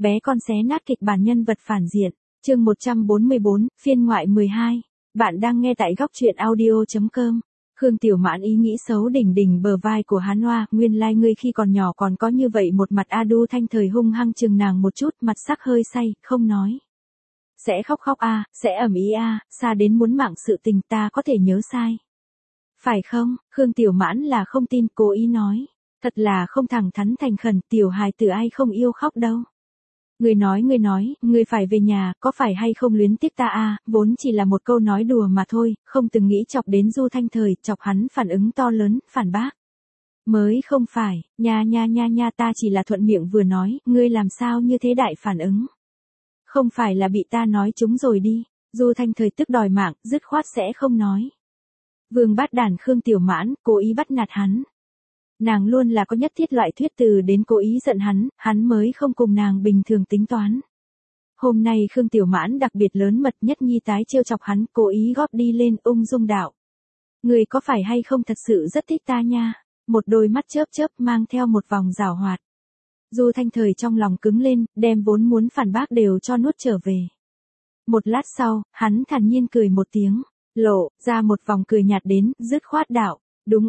bé con xé nát kịch bản nhân vật phản diện. Chương 144, phiên ngoại 12. Bạn đang nghe tại góc truyện audio.com. Khương Tiểu Mãn ý nghĩ xấu đỉnh đỉnh bờ vai của hắn Hoa, nguyên lai ngươi khi còn nhỏ còn có như vậy một mặt a đu Thanh Thời hung hăng chừng nàng một chút, mặt sắc hơi say, không nói. Sẽ khóc a, sẽ ầm ĩ a, xa đến muốn mạng sự tình ta có thể nhớ sai. Phải không? Khương Tiểu Mãn là không tin, cố ý nói. Thật là không thẳng thắn thành khẩn, tiểu hài tử ai không yêu khóc đâu. Ngươi nói, ngươi phải về nhà, có phải hay không luyến tiếc ta a, vốn chỉ là một câu nói đùa mà thôi, không từng nghĩ chọc đến Du Thanh Thời, chọc hắn phản ứng to lớn, phản bác. Mới không phải, nha ta chỉ là thuận miệng vừa nói, ngươi làm sao như thế đại phản ứng. Không phải là bị ta nói trúng rồi đi, Du Thanh Thời tức đòi mạng, dứt khoát sẽ không nói. Vương bát đàn Khương Tiểu Mãn, cố ý bắt nạt hắn. Nàng luôn là có nhất thiết loại thuyết từ đến cố ý giận hắn mới không cùng nàng bình thường tính toán. Hôm nay Khương Tiểu Mãn đặc biệt lớn mật nhất nhi tái trêu chọc hắn, cố ý góp đi lên ung dung đạo. Người có phải hay không thật sự rất thích ta nha, một đôi mắt chớp mang theo một vòng giảo hoạt. Du Thanh Thời trong lòng cứng lên, đem vốn muốn phản bác đều cho nuốt trở về. Một lát sau, hắn thản nhiên cười một tiếng, lộ ra một vòng cười nhạt đến, dứt khoát đạo. Đúng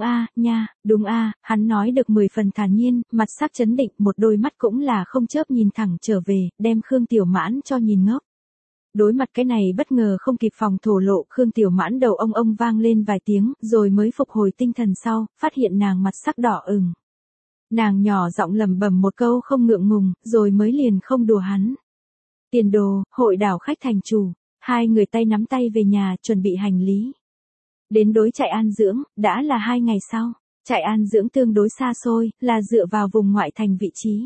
a, hắn nói được 10 phần thản nhiên, mặt sắc chấn định, một đôi mắt cũng là không chớp nhìn thẳng trở về, đem Khương Tiểu Mãn cho nhìn ngốc. Đối mặt cái này bất ngờ không kịp phòng thổ lộ, Khương Tiểu Mãn đầu ông vang lên vài tiếng, rồi mới phục hồi tinh thần sau, phát hiện nàng mặt sắc đỏ ửng. Nàng nhỏ giọng lẩm bẩm một câu không ngượng ngùng, rồi mới liền không đùa hắn. Tiền đồ, hội đảo khách thành chủ, hai người tay nắm tay về nhà, chuẩn bị hành lý. Đến đối trại an dưỡng, đã là 2 ngày sau. Trại an dưỡng tương đối xa xôi, là dựa vào vùng ngoại thành vị trí.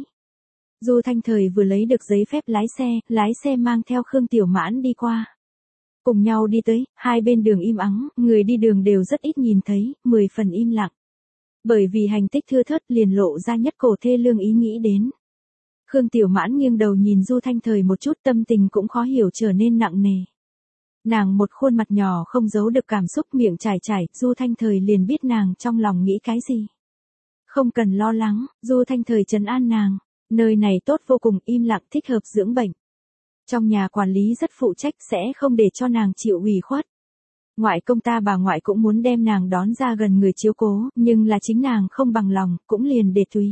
Du Thanh Thời vừa lấy được giấy phép lái xe mang theo Khương Tiểu Mãn đi qua. Cùng nhau đi tới, hai bên đường im ắng, người đi đường đều rất ít nhìn thấy, 10 phần im lặng. Bởi vì hành tích thưa thớt liền lộ ra nhất cổ thê lương ý nghĩ đến. Khương Tiểu Mãn nghiêng đầu nhìn Du Thanh Thời một chút, tâm tình cũng khó hiểu trở nên nặng nề. Nàng một khuôn mặt nhỏ không giấu được cảm xúc, miệng chảy, Du Thanh Thời liền biết nàng trong lòng nghĩ cái gì. Không cần lo lắng, Du Thanh Thời trấn an nàng, nơi này tốt vô cùng, im lặng, thích hợp dưỡng bệnh. Trong nhà quản lý rất phụ trách, sẽ không để cho nàng chịu ủy khuất. Ngoại công ta bà ngoại cũng muốn đem nàng đón ra gần người chiếu cố, nhưng là chính nàng không bằng lòng, cũng liền để tùy.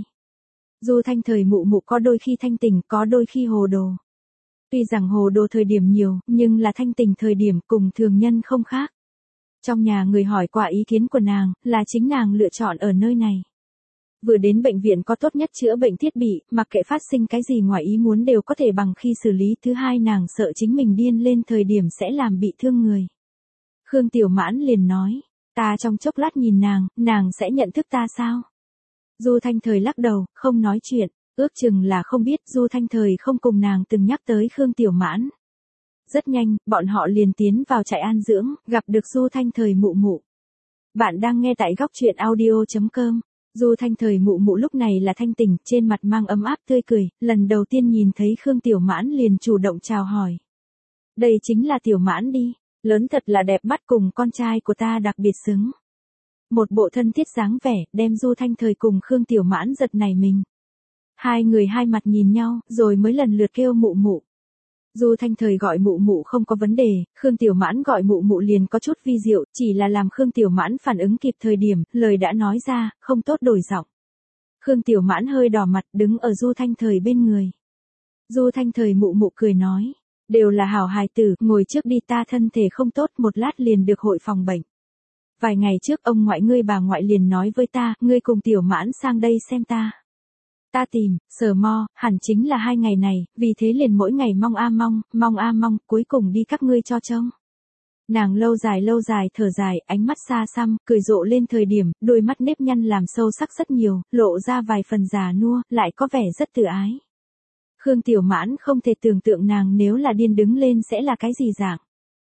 Du Thanh Thời mụ có đôi khi thanh tỉnh, có đôi khi hồ đồ. Tuy rằng hồ đồ thời điểm nhiều, nhưng là thanh tình thời điểm cùng thường nhân không khác. Trong nhà người hỏi qua ý kiến của nàng, là chính nàng lựa chọn ở nơi này. Vừa đến bệnh viện có tốt nhất chữa bệnh thiết bị, mặc kệ phát sinh cái gì ngoài ý muốn đều có thể bằng khi xử lý. Thứ hai, nàng sợ chính mình điên lên thời điểm sẽ làm bị thương người. Khương Tiểu Mãn liền nói, ta trong chốc lát nhìn nàng sẽ nhận thức ta sao? Du Thanh Thời lắc đầu, không nói chuyện. Ước chừng là không biết Du Thanh Thời không cùng nàng từng nhắc tới Khương Tiểu Mãn. Rất nhanh, bọn họ liền tiến vào trại an dưỡng, gặp được Du Thanh Thời mụ. Bạn đang nghe tại góc truyện audio.com. Du Thanh Thời mụ lúc này là thanh tỉnh, trên mặt mang ấm áp tươi cười, lần đầu tiên nhìn thấy Khương Tiểu Mãn liền chủ động chào hỏi. Đây chính là Tiểu Mãn đi, lớn thật là đẹp mắt, cùng con trai của ta đặc biệt xứng. Một bộ thân thiết dáng vẻ, đem Du Thanh Thời cùng Khương Tiểu Mãn giật nảy mình. Hai người hai mặt nhìn nhau, rồi mới lần lượt kêu mụ. Du Thanh Thời gọi mụ không có vấn đề, Khương Tiểu Mãn gọi mụ liền có chút vi diệu, chỉ là làm Khương Tiểu Mãn phản ứng kịp thời điểm, lời đã nói ra, không tốt đổi giọng. Khương Tiểu Mãn hơi đỏ mặt, đứng ở Du Thanh Thời bên người. Du Thanh Thời mụ cười nói, đều là hảo hài tử, ngồi trước đi, ta thân thể không tốt, một lát liền được hội phòng bệnh. Vài ngày trước ông ngoại ngươi bà ngoại liền nói với ta, ngươi cùng Tiểu Mãn sang đây xem ta. Ta tìm, sờ mò, hẳn chính là 2 ngày này, vì thế liền mỗi ngày mong, cuối cùng đi các ngươi cho trông. Nàng lâu dài thở dài, ánh mắt xa xăm, cười rộ lên thời điểm, đôi mắt nếp nhăn làm sâu sắc rất nhiều, lộ ra vài phần già nua, lại có vẻ rất tự ái. Khương Tiểu Mãn không thể tưởng tượng nàng nếu là điên đứng lên sẽ là cái gì dạng.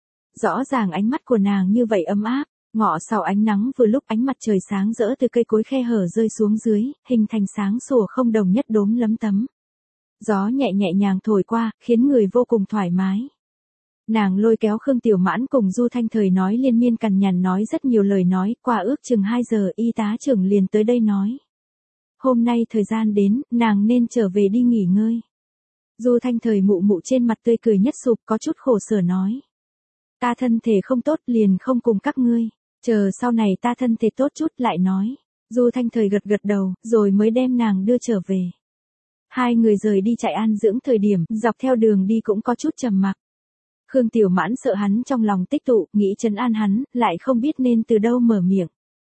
Rõ ràng ánh mắt của nàng như vậy ấm áp. Ngọ sau ánh nắng vừa lúc ánh mặt trời sáng rỡ từ cây cối khe hở rơi xuống dưới, hình thành sáng sủa không đồng nhất đốm lấm tấm. Gió nhẹ nhàng thổi qua, khiến người vô cùng thoải mái. Nàng lôi kéo Khương Tiểu Mãn cùng Du Thanh Thời nói liên miên cằn nhằn nói rất nhiều lời nói, qua ước chừng 2 giờ y tá trưởng liền tới đây nói. Hôm nay thời gian đến, nàng nên trở về đi nghỉ ngơi. Du Thanh Thời mụ mụ trên mặt tươi cười nhất sụp, có chút khổ sở nói. Ta thân thể không tốt liền không cùng các ngươi, chờ sau này ta thân thể tốt chút lại nói. Du Thanh Thời gật gật đầu, rồi mới đem nàng đưa trở về. Hai người rời đi trại an dưỡng thời điểm, dọc theo đường đi cũng có chút trầm mặc. Khương Tiểu Mãn sợ hắn trong lòng tích tụ, nghĩ trấn an hắn, lại không biết nên từ đâu mở miệng.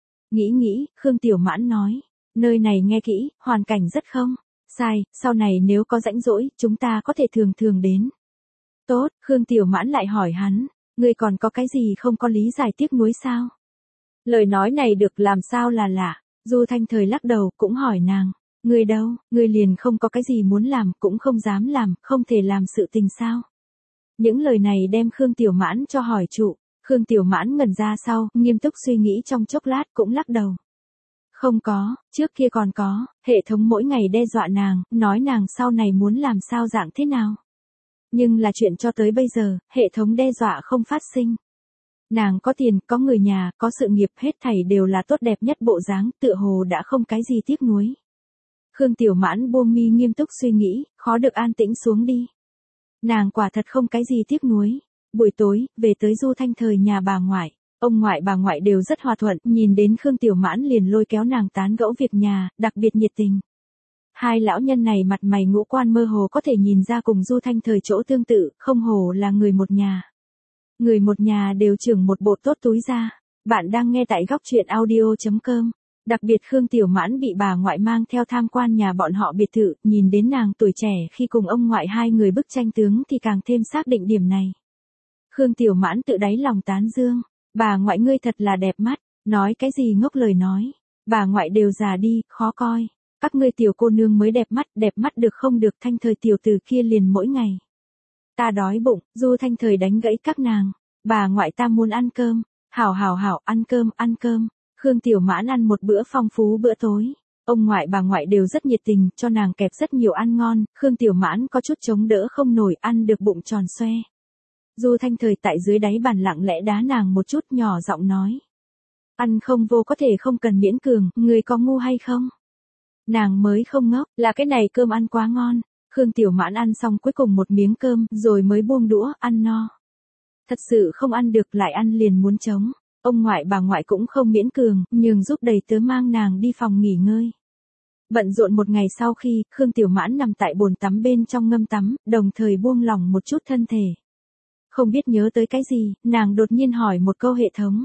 Nghĩ, Khương Tiểu Mãn nói, nơi này nghe kỹ, hoàn cảnh rất không sai, sau này nếu có rãnh rỗi, chúng ta có thể thường thường đến. Tốt, Khương Tiểu Mãn lại hỏi hắn, ngươi còn có cái gì không có lý giải tiếc nuối sao? Lời nói này được làm sao là lạ, Du Thanh Thời lắc đầu cũng hỏi nàng, ngươi đâu, ngươi liền không có cái gì muốn làm, cũng không dám làm, không thể làm sự tình sao? Những lời này đem Khương Tiểu Mãn cho hỏi trụ, Khương Tiểu Mãn ngẩn ra sau, nghiêm túc suy nghĩ trong chốc lát cũng lắc đầu. Không có, trước kia còn có, hệ thống mỗi ngày đe dọa nàng, nói nàng sau này muốn làm sao dạng thế nào. Nhưng là chuyện cho tới bây giờ, hệ thống đe dọa không phát sinh. Nàng có tiền, có người nhà, có sự nghiệp, hết thảy đều là tốt đẹp nhất bộ dáng, tựa hồ đã không cái gì tiếc nuối. Khương Tiểu Mãn buông mi nghiêm túc suy nghĩ, khó được an tĩnh xuống đi. Nàng quả thật không cái gì tiếc nuối. Buổi tối, về tới Du Thanh Thời nhà bà ngoại. Ông ngoại bà ngoại đều rất hòa thuận, nhìn đến Khương Tiểu Mãn liền lôi kéo nàng tán gẫu việc nhà, đặc biệt nhiệt tình. Hai lão nhân này mặt mày ngũ quan mơ hồ có thể nhìn ra cùng Du Thanh Thời chỗ tương tự, không hồ là người một nhà. Người một nhà đều trưởng một bộ tốt túi ra. Bạn đang nghe tại góc truyện audio.com. Đặc biệt Khương Tiểu Mãn bị bà ngoại mang theo tham quan nhà bọn họ biệt thự, nhìn đến nàng tuổi trẻ khi cùng ông ngoại hai người bức tranh tướng thì càng thêm xác định điểm này. Khương Tiểu Mãn tự đáy lòng tán dương, bà ngoại ngươi thật là đẹp mắt, nói cái gì ngốc lời nói, bà ngoại đều già đi, khó coi, các ngươi tiểu cô nương mới đẹp mắt được không được. Thanh Thời tiểu từ kia liền mỗi ngày. Ta đói bụng, Du Thanh Thời đánh gãy các nàng, bà ngoại ta muốn ăn cơm, hảo, ăn cơm. Khương Tiểu Mãn ăn một bữa phong phú bữa tối. Ông ngoại bà ngoại đều rất nhiệt tình, cho nàng kẹp rất nhiều ăn ngon, Khương Tiểu Mãn có chút chống đỡ không nổi, ăn được bụng tròn xoe. Du Thanh Thời tại dưới đáy bàn lặng lẽ đá nàng một chút, nhỏ giọng nói. Ăn không vô có thể không cần miễn cường, người có ngu hay không? Nàng mới không ngốc, là cái này cơm ăn quá ngon. Khương Tiểu Mãn ăn xong cuối cùng một miếng cơm, rồi mới buông đũa, ăn no. Thật sự không ăn được lại ăn liền muốn trống. Ông ngoại bà ngoại cũng không miễn cường, nhường giúp đầy tớ mang nàng đi phòng nghỉ ngơi. Bận rộn một ngày sau khi, Khương Tiểu Mãn nằm tại bồn tắm bên trong ngâm tắm, đồng thời buông lỏng một chút thân thể. Không biết nhớ tới cái gì, nàng đột nhiên hỏi một câu hệ thống.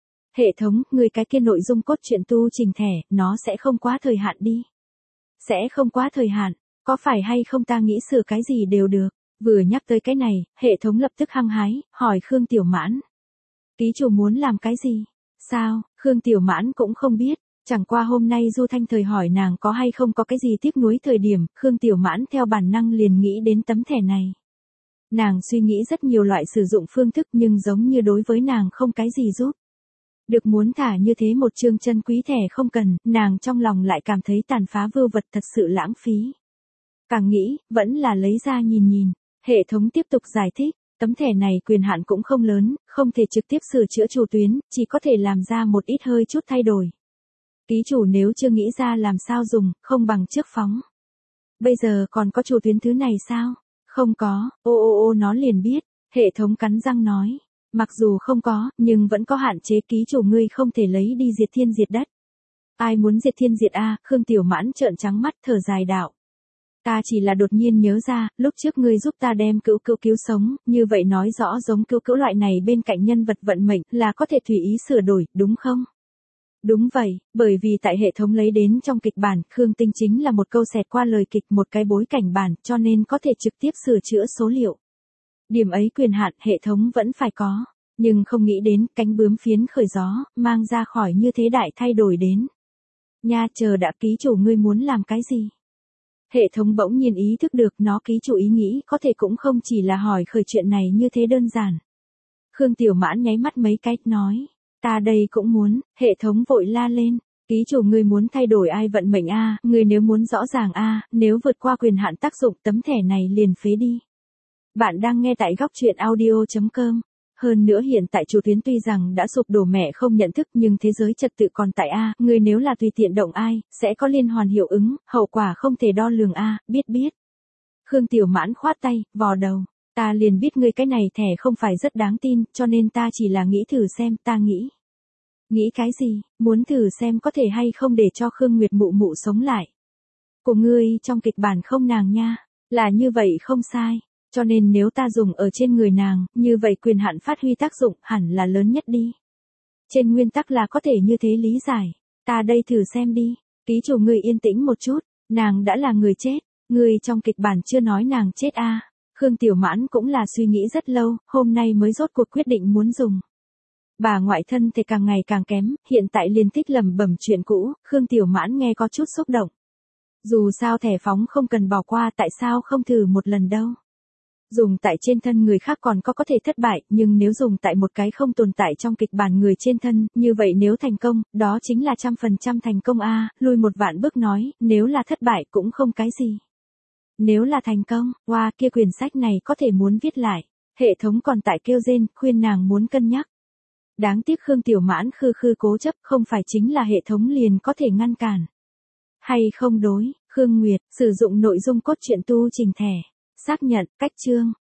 Hệ thống, người cái kia nội dung cốt truyện tu trình thẻ, nó sẽ không quá thời hạn đi. Sẽ không quá thời hạn, có phải hay không ta nghĩ sửa cái gì đều được. Vừa nhắc tới cái này, hệ thống lập tức hăng hái, hỏi Khương Tiểu Mãn. Ký chủ muốn làm cái gì? Sao? Khương Tiểu Mãn cũng không biết, chẳng qua hôm nay Du Thanh Thời hỏi nàng có hay không có cái gì tiếc nuối thời điểm, Khương Tiểu Mãn theo bản năng liền nghĩ đến tấm thẻ này. Nàng suy nghĩ rất nhiều loại sử dụng phương thức nhưng giống như đối với nàng không cái gì giúp. Được muốn thả như thế một chương chân quý thẻ không cần, nàng trong lòng lại cảm thấy tàn phá vưu vật thật sự lãng phí. Càng nghĩ, vẫn là lấy ra nhìn. Hệ thống tiếp tục giải thích. Tấm thẻ này quyền hạn cũng không lớn, không thể trực tiếp sửa chữa chủ tuyến, chỉ có thể làm ra một ít hơi chút thay đổi. Ký chủ nếu chưa nghĩ ra làm sao dùng, không bằng trước phóng. Bây giờ còn có chủ tuyến thứ này sao? Không có, ô nó liền biết, hệ thống cắn răng nói. Mặc dù không có, nhưng vẫn có hạn chế, ký chủ ngươi không thể lấy đi diệt thiên diệt đất. Ai muốn diệt thiên diệt A, Khương Tiểu Mãn trợn trắng mắt thở dài đạo. Ta chỉ là đột nhiên nhớ ra, lúc trước ngươi giúp ta đem cữu cứu sống, như vậy nói rõ giống cữu loại này bên cạnh nhân vật vận mệnh là có thể tùy ý sửa đổi, đúng không? Đúng vậy, bởi vì tại hệ thống lấy đến trong kịch bản, Khương Tinh chính là một câu xẹt qua lời kịch, một cái bối cảnh bản, cho nên có thể trực tiếp sửa chữa số liệu. Điểm ấy quyền hạn hệ thống vẫn phải có, nhưng không nghĩ đến cánh bướm phiến khởi gió, mang ra khỏi như thế đại thay đổi đến. Nha, chờ đã, ký chủ ngươi muốn làm cái gì? Hệ thống bỗng nhiên ý thức được nó ký chủ ý nghĩ có thể cũng không chỉ là hỏi khởi chuyện này như thế đơn giản. Khương Tiểu Mãn nháy mắt mấy cái, nói, ta đây cũng muốn. Hệ thống vội la lên, ký chủ ngươi muốn thay đổi ai vận mệnh a, ngươi nếu muốn rõ ràng a, nếu vượt qua quyền hạn tác dụng tấm thẻ này liền phế đi. Bạn đang nghe tại góc truyện audio.com. Hơn nữa hiện tại chủ tuyến tuy rằng đã sụp đổ mẹ không nhận thức nhưng thế giới trật tự còn tại A, người nếu là tùy tiện động ai, sẽ có liên hoàn hiệu ứng, hậu quả không thể đo lường A, biết. Khương Tiểu Mãn khoát tay, vò đầu. Ta liền biết ngươi cái này thẻ không phải rất đáng tin, cho nên ta chỉ là nghĩ thử xem, ta nghĩ. Nghĩ cái gì, muốn thử xem có thể hay không để cho Khương Nguyệt mụ mụ sống lại. Của ngươi trong kịch bản không nàng nha, là như vậy không sai. Cho nên nếu ta dùng ở trên người nàng, như vậy quyền hạn phát huy tác dụng hẳn là lớn nhất đi. Trên nguyên tắc là có thể như thế lý giải. Ta đây thử xem đi. Ký chủ ngươi yên tĩnh một chút, nàng đã là người chết. Ngươi trong kịch bản chưa nói nàng chết a. Khương Tiểu Mãn cũng là suy nghĩ rất lâu, hôm nay mới rốt cuộc quyết định muốn dùng. Bà ngoại thân thể càng ngày càng kém, hiện tại liên thích lẩm bẩm chuyện cũ, Khương Tiểu Mãn nghe có chút xúc động. Dù sao thẻ phóng không cần bỏ qua, tại sao không thử một lần đâu. Dùng tại trên thân người khác còn có thể thất bại, nhưng nếu dùng tại một cái không tồn tại trong kịch bản người trên thân, như vậy nếu thành công, đó chính là 100% thành công a. Lui một vạn bước nói, nếu là thất bại cũng không cái gì. Nếu là thành công, wow, kia quyển sách này có thể muốn viết lại. Hệ thống còn tại kêu rên, khuyên nàng muốn cân nhắc. Đáng tiếc Khương Tiểu Mãn khư khư cố chấp, không phải chính là hệ thống liền có thể ngăn cản. Hay không đối, Khương Nguyệt, sử dụng nội dung cốt truyện tu trình thẻ. Xác nhận, cách chương,